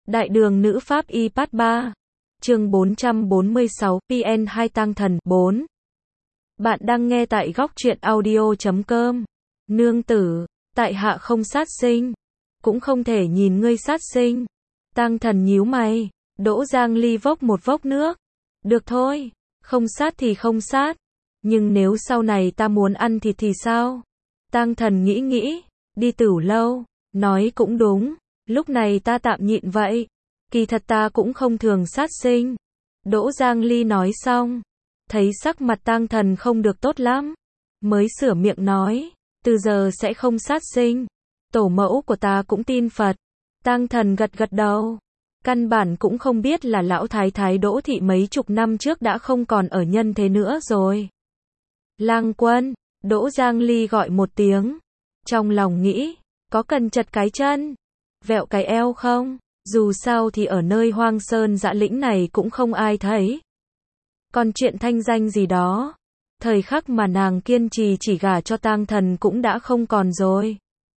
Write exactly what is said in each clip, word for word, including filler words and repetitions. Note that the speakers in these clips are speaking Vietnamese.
Đại đường nữ pháp y part ba. Chương bốn trăm bốn mươi sáu, pê en hai tang thần, bốn. Bạn đang nghe tại góc truyện audio chấm com. Nương tử, tại hạ không sát sinh, cũng không thể nhìn ngươi sát sinh. Tang thần nhíu mày, Đỗ Giang Ly vốc một vốc nước. Được thôi, không sát thì không sát, nhưng nếu sau này ta muốn ăn thịt thì sao? Tang thần nghĩ nghĩ, đi tửu lâu, nói cũng đúng, lúc này ta tạm nhịn vậy. Kỳ thật ta cũng không thường sát sinh. Đỗ Giang Ly nói xong, thấy sắc mặt tang thần không được tốt lắm, mới sửa miệng nói, từ giờ sẽ không sát sinh. Tổ mẫu của ta cũng tin Phật. Tang thần gật gật đầu. Căn bản cũng không biết là lão thái thái Đỗ thị mấy chục năm trước đã không còn ở nhân thế nữa rồi. Lang Quân, Đỗ Giang Ly gọi một tiếng. Trong lòng nghĩ, có cần chật cái chân, vẹo cái eo không? Dù sao thì ở nơi hoang sơn dã lĩnh này cũng không ai thấy. Còn chuyện thanh danh gì đó, thời khắc mà nàng kiên trì chỉ gả cho tang thần cũng đã không còn rồi.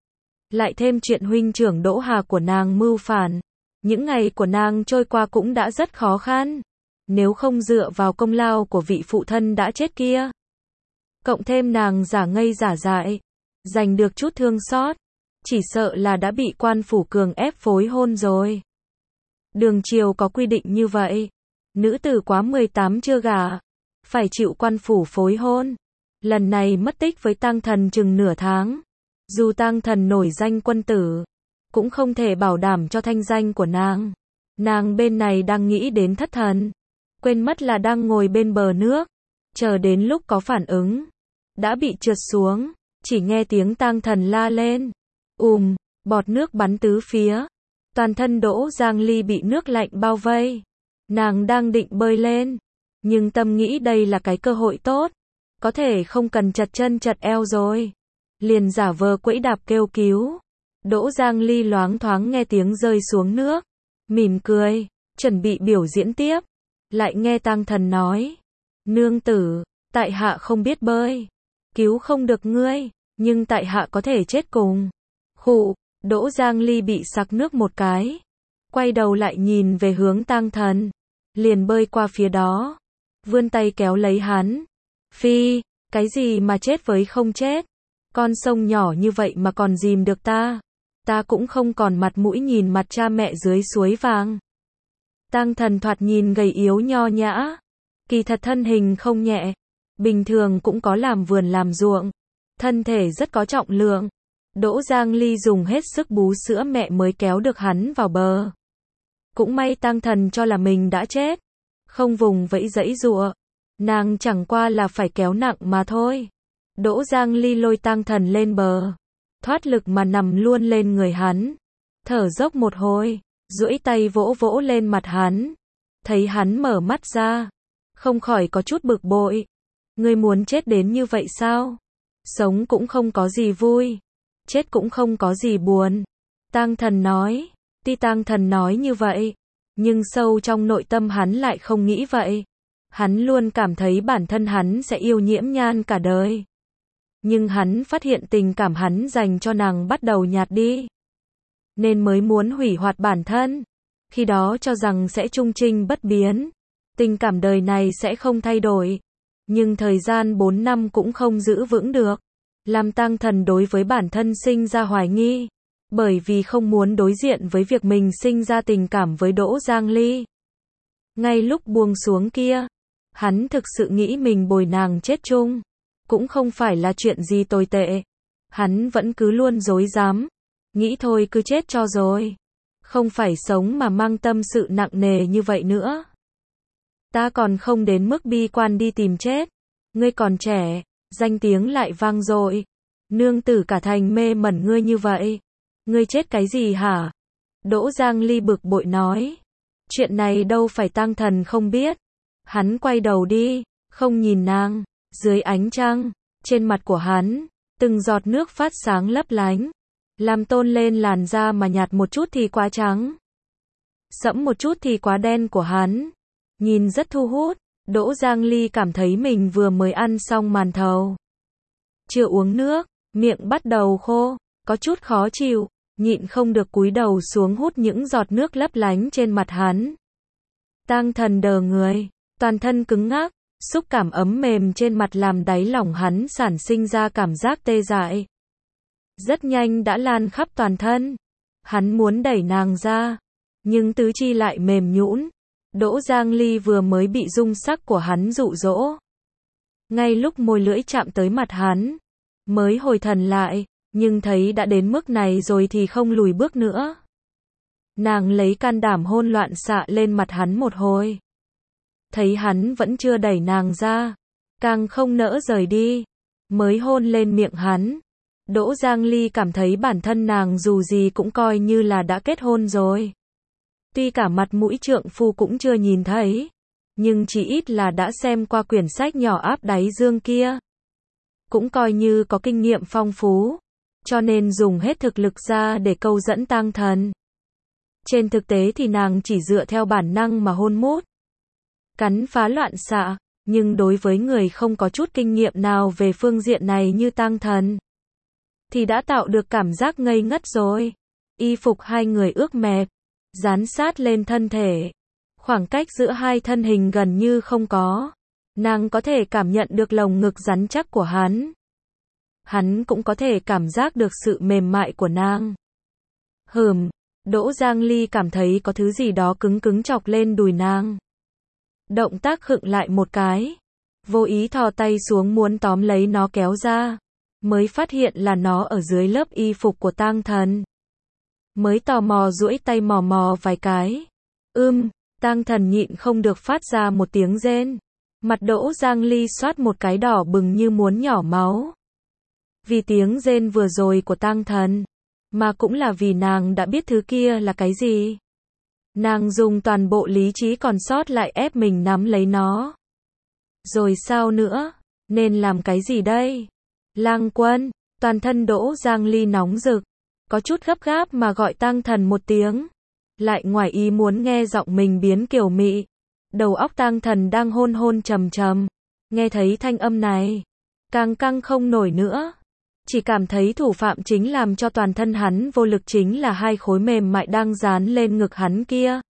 Lại thêm chuyện huynh trưởng Đỗ Hà của nàng mưu phản, những ngày của nàng trôi qua cũng đã rất khó khăn, nếu không dựa vào công lao của vị phụ thân đã chết kia. Cộng thêm nàng giả ngây giả dại, giành được chút thương xót, chỉ sợ là đã bị quan phủ cường ép phối hôn rồi. Đường triều có quy định như vậy, nữ tử quá mười tám chưa gả, phải chịu quan phủ phối hôn. Lần này mất tích với tang thần chừng nửa tháng, dù tang thần nổi danh quân tử, cũng không thể bảo đảm cho thanh danh của nàng. Nàng bên này đang nghĩ đến thất thần, quên mất là đang ngồi bên bờ nước, chờ đến lúc có phản ứng, đã bị trượt xuống, chỉ nghe tiếng tang thần la lên. Ùm, bọt nước bắn tứ phía, toàn thân Đỗ Giang Ly bị nước lạnh bao vây. Nàng đang định bơi lên, nhưng tâm nghĩ đây là cái cơ hội tốt, có thể không cần chật chân chật eo rồi. Liền giả vờ quẫy đạp kêu cứu. Đỗ Giang Ly loáng thoáng nghe tiếng rơi xuống nước, mỉm cười, chuẩn bị biểu diễn tiếp. Lại nghe tang thần nói, nương tử, tại hạ không biết bơi, cứu không được ngươi, nhưng tại hạ có thể chết cùng. Khụ, Đỗ Giang Ly bị sặc nước một cái, quay đầu lại nhìn về hướng tang thần, liền bơi qua phía đó, vươn tay kéo lấy hắn. Phi, cái gì mà chết với không chết, con sông nhỏ như vậy mà còn dìm được ta, ta cũng không còn mặt mũi nhìn mặt cha mẹ dưới suối vàng. Tang thần thoạt nhìn gầy yếu nho nhã, kỳ thật thân hình không nhẹ, bình thường cũng có làm vườn làm ruộng, thân thể rất có trọng lượng. Đỗ Giang Ly dùng hết sức bú sữa mẹ mới kéo được hắn vào bờ. Cũng may tang thần cho là mình đã chết, không vùng vẫy giãy giụa, nàng chẳng qua là phải kéo nặng mà thôi. Đỗ Giang Ly lôi tang thần lên bờ, thoát lực mà nằm luôn lên người hắn, thở dốc một hồi, duỗi tay vỗ vỗ lên mặt hắn, thấy hắn mở mắt ra, không khỏi có chút bực bội. Ngươi muốn chết đến như vậy sao? Sống cũng không có gì vui, chết cũng không có gì buồn. Tang thần nói, tuy tang thần nói như vậy, nhưng sâu trong nội tâm hắn lại không nghĩ vậy. Hắn luôn cảm thấy bản thân hắn sẽ yêu Nhiễm Nhan cả đời. Nhưng hắn phát hiện tình cảm hắn dành cho nàng bắt đầu nhạt đi, nên mới muốn hủy hoại bản thân. Khi đó cho rằng sẽ trung trinh bất biến, tình cảm đời này sẽ không thay đổi. Nhưng thời gian bốn năm cũng không giữ vững được, làm tang thần đối với bản thân sinh ra hoài nghi, bởi vì không muốn đối diện với việc mình sinh ra tình cảm với Đỗ Giang Ly. Ngay lúc buông xuống kia, hắn thực sự nghĩ mình bồi nàng chết chung, cũng không phải là chuyện gì tồi tệ. Hắn vẫn cứ luôn dối dám, nghĩ thôi cứ chết cho rồi, không phải sống mà mang tâm sự nặng nề như vậy nữa. Ta còn không đến mức bi quan đi tìm chết, ngươi còn trẻ, danh tiếng lại vang dội, nương tử cả thành mê mẩn ngươi như vậy, ngươi chết cái gì hả? Đỗ Giang Ly bực bội nói, chuyện này đâu phải tang thần không biết. Hắn quay đầu đi, không nhìn nàng. Dưới ánh trăng, trên mặt của hắn, từng giọt nước phát sáng lấp lánh, làm tôn lên làn da mà nhạt một chút thì quá trắng, sẫm một chút thì quá đen của hắn, nhìn rất thu hút. Đỗ Giang Ly cảm thấy mình vừa mới ăn xong màn thầu, chưa uống nước, miệng bắt đầu khô, có chút khó chịu, nhịn không được cúi đầu xuống hút những giọt nước lấp lánh trên mặt hắn. Tang Thần đờ người, toàn thân cứng ngắc, xúc cảm ấm mềm trên mặt làm đáy lòng hắn sản sinh ra cảm giác tê dại. Rất nhanh đã lan khắp toàn thân. Hắn muốn đẩy nàng ra, nhưng tứ chi lại mềm nhũn. Đỗ Giang Ly vừa mới bị dung sắc của hắn dụ dỗ. Ngay lúc môi lưỡi chạm tới mặt hắn, mới hồi thần lại, nhưng thấy đã đến mức này rồi thì không lùi bước nữa. Nàng lấy can đảm hôn loạn xạ lên mặt hắn một hồi. Thấy hắn vẫn chưa đẩy nàng ra, càng không nỡ rời đi, mới hôn lên miệng hắn. Đỗ Giang Ly cảm thấy bản thân nàng dù gì cũng coi như là đã kết hôn rồi. Tuy cả mặt mũi trượng phu cũng chưa nhìn thấy, nhưng chỉ ít là đã xem qua quyển sách nhỏ áp đáy dương kia. Cũng coi như có kinh nghiệm phong phú, cho nên dùng hết thực lực ra để câu dẫn Tang Thần. Trên thực tế thì nàng chỉ dựa theo bản năng mà hôn mút, cắn phá loạn xạ, nhưng đối với người không có chút kinh nghiệm nào về phương diện này như Tang Thần, thì đã tạo được cảm giác ngây ngất rồi. Y phục hai người ướt mẹp, dán sát lên thân thể. Khoảng cách giữa hai thân hình gần như không có. Nàng có thể cảm nhận được lồng ngực rắn chắc của hắn. Hắn cũng có thể cảm giác được sự mềm mại của nàng. Hừm, Đỗ Giang Ly cảm thấy có thứ gì đó cứng cứng chọc lên đùi nàng. Động tác khựng lại một cái. Vô ý thò tay xuống muốn tóm lấy nó kéo ra. Mới phát hiện là nó ở dưới lớp y phục của Tang Thần. Mới tò mò duỗi tay mò mò vài cái. Ưm, Tang Thần nhịn không được phát ra một tiếng rên. Mặt Đỗ Giang Ly xoát một cái đỏ bừng như muốn nhỏ máu. Vì tiếng rên vừa rồi của Tang Thần, mà cũng là vì nàng đã biết thứ kia là cái gì. Nàng dùng toàn bộ lý trí còn sót lại ép mình nắm lấy nó. Rồi sao nữa? Nên làm cái gì đây? Lang Quân, toàn thân Đỗ Giang Ly nóng rực, có chút gấp gáp mà gọi Tang Thần một tiếng. Lại ngoài ý muốn nghe giọng mình biến kiểu mị. Đầu óc Tang Thần đang hôn hôn trầm trầm, nghe thấy thanh âm này, càng căng không nổi nữa. Chỉ cảm thấy thủ phạm chính làm cho toàn thân hắn vô lực chính là hai khối mềm mại đang dán lên ngực hắn kia.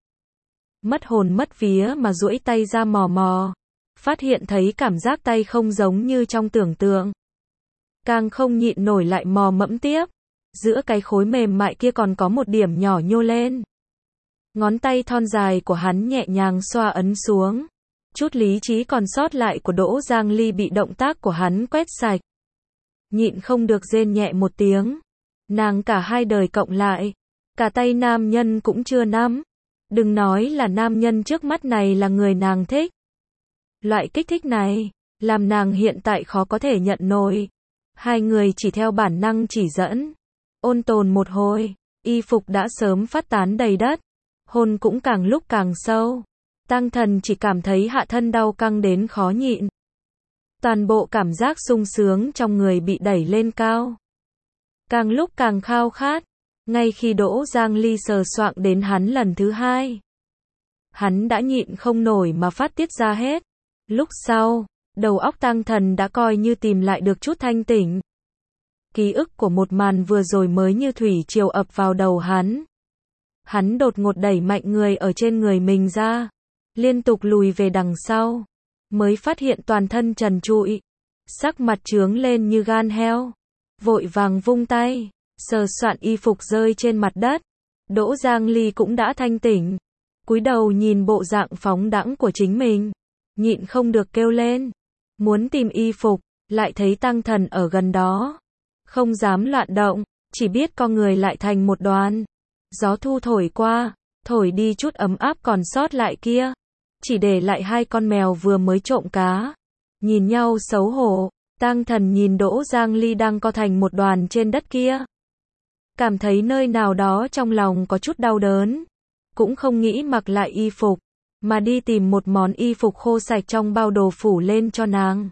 Mất hồn mất vía mà duỗi tay ra mò mò, phát hiện thấy cảm giác tay không giống như trong tưởng tượng. Càng không nhịn nổi lại mò mẫm tiếp. Giữa cái khối mềm mại kia còn có một điểm nhỏ nhô lên. Ngón tay thon dài của hắn nhẹ nhàng xoa ấn xuống. Chút lý trí còn sót lại của Đỗ Giang Ly bị động tác của hắn quét sạch. Nhịn không được rên nhẹ một tiếng. Nàng cả hai đời cộng lại, cả tay nam nhân cũng chưa nắm. Đừng nói là nam nhân trước mắt này là người nàng thích. Loại kích thích này, làm nàng hiện tại khó có thể nhận nổi. Hai người chỉ theo bản năng chỉ dẫn. Ôn tồn một hồi, y phục đã sớm phát tán đầy đất. Hôn cũng càng lúc càng sâu. Tang Thần chỉ cảm thấy hạ thân đau căng đến khó nhịn. Toàn bộ cảm giác sung sướng trong người bị đẩy lên cao. Càng lúc càng khao khát. Ngay khi Đỗ Giang Ly sờ soạng đến hắn lần thứ hai, hắn đã nhịn không nổi mà phát tiết ra hết. Lúc sau, đầu óc Tang Thần đã coi như tìm lại được chút thanh tỉnh. Ký ức của một màn vừa rồi mới như thủy triều ập vào đầu hắn. Hắn đột ngột đẩy mạnh người ở trên người mình ra, liên tục lùi về đằng sau, mới phát hiện toàn thân trần trụi, sắc mặt trướng lên như gan heo, vội vàng vung tay, sờ soạn y phục rơi trên mặt đất. Đỗ Giang Ly cũng đã thanh tỉnh, cúi đầu nhìn bộ dạng phóng đãng của chính mình, nhịn không được kêu lên, muốn tìm y phục, lại thấy Tang Thần ở gần đó, không dám loạn động, chỉ biết con người lại thành một đoàn. Gió thu thổi qua, thổi đi chút ấm áp còn sót lại kia, chỉ để lại hai con mèo vừa mới trộm cá, nhìn nhau xấu hổ. Tang Thần nhìn Đỗ Giang Ly đang co thành một đoàn trên đất kia, cảm thấy nơi nào đó trong lòng có chút đau đớn, cũng không nghĩ mặc lại y phục, mà đi tìm một món y phục khô sạch trong bao đồ phủ lên cho nàng.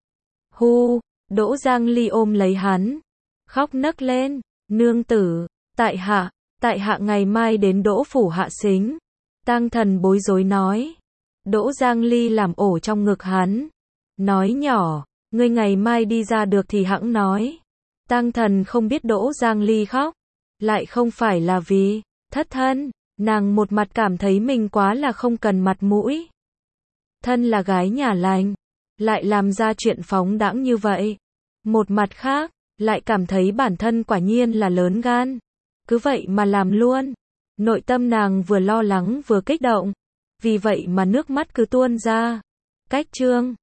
Hu, Đỗ Giang Ly ôm lấy hắn, khóc nấc lên, nương tử, tại hạ, tại hạ ngày mai đến Đỗ phủ hạ xính. Tang Thần bối rối nói. Đỗ Giang Ly làm ổ trong ngực hắn, nói nhỏ, ngươi ngày mai đi ra được thì hẵng nói. Tang Thần không biết Đỗ Giang Ly khóc, lại không phải là vì thất thân, nàng một mặt cảm thấy mình quá là không cần mặt mũi. Thân là gái nhà lành, lại làm ra chuyện phóng đãng như vậy. Một mặt khác, lại cảm thấy bản thân quả nhiên là lớn gan. Cứ vậy mà làm luôn. Nội tâm nàng vừa lo lắng vừa kích động. Vì vậy mà nước mắt cứ tuôn ra. Cách chương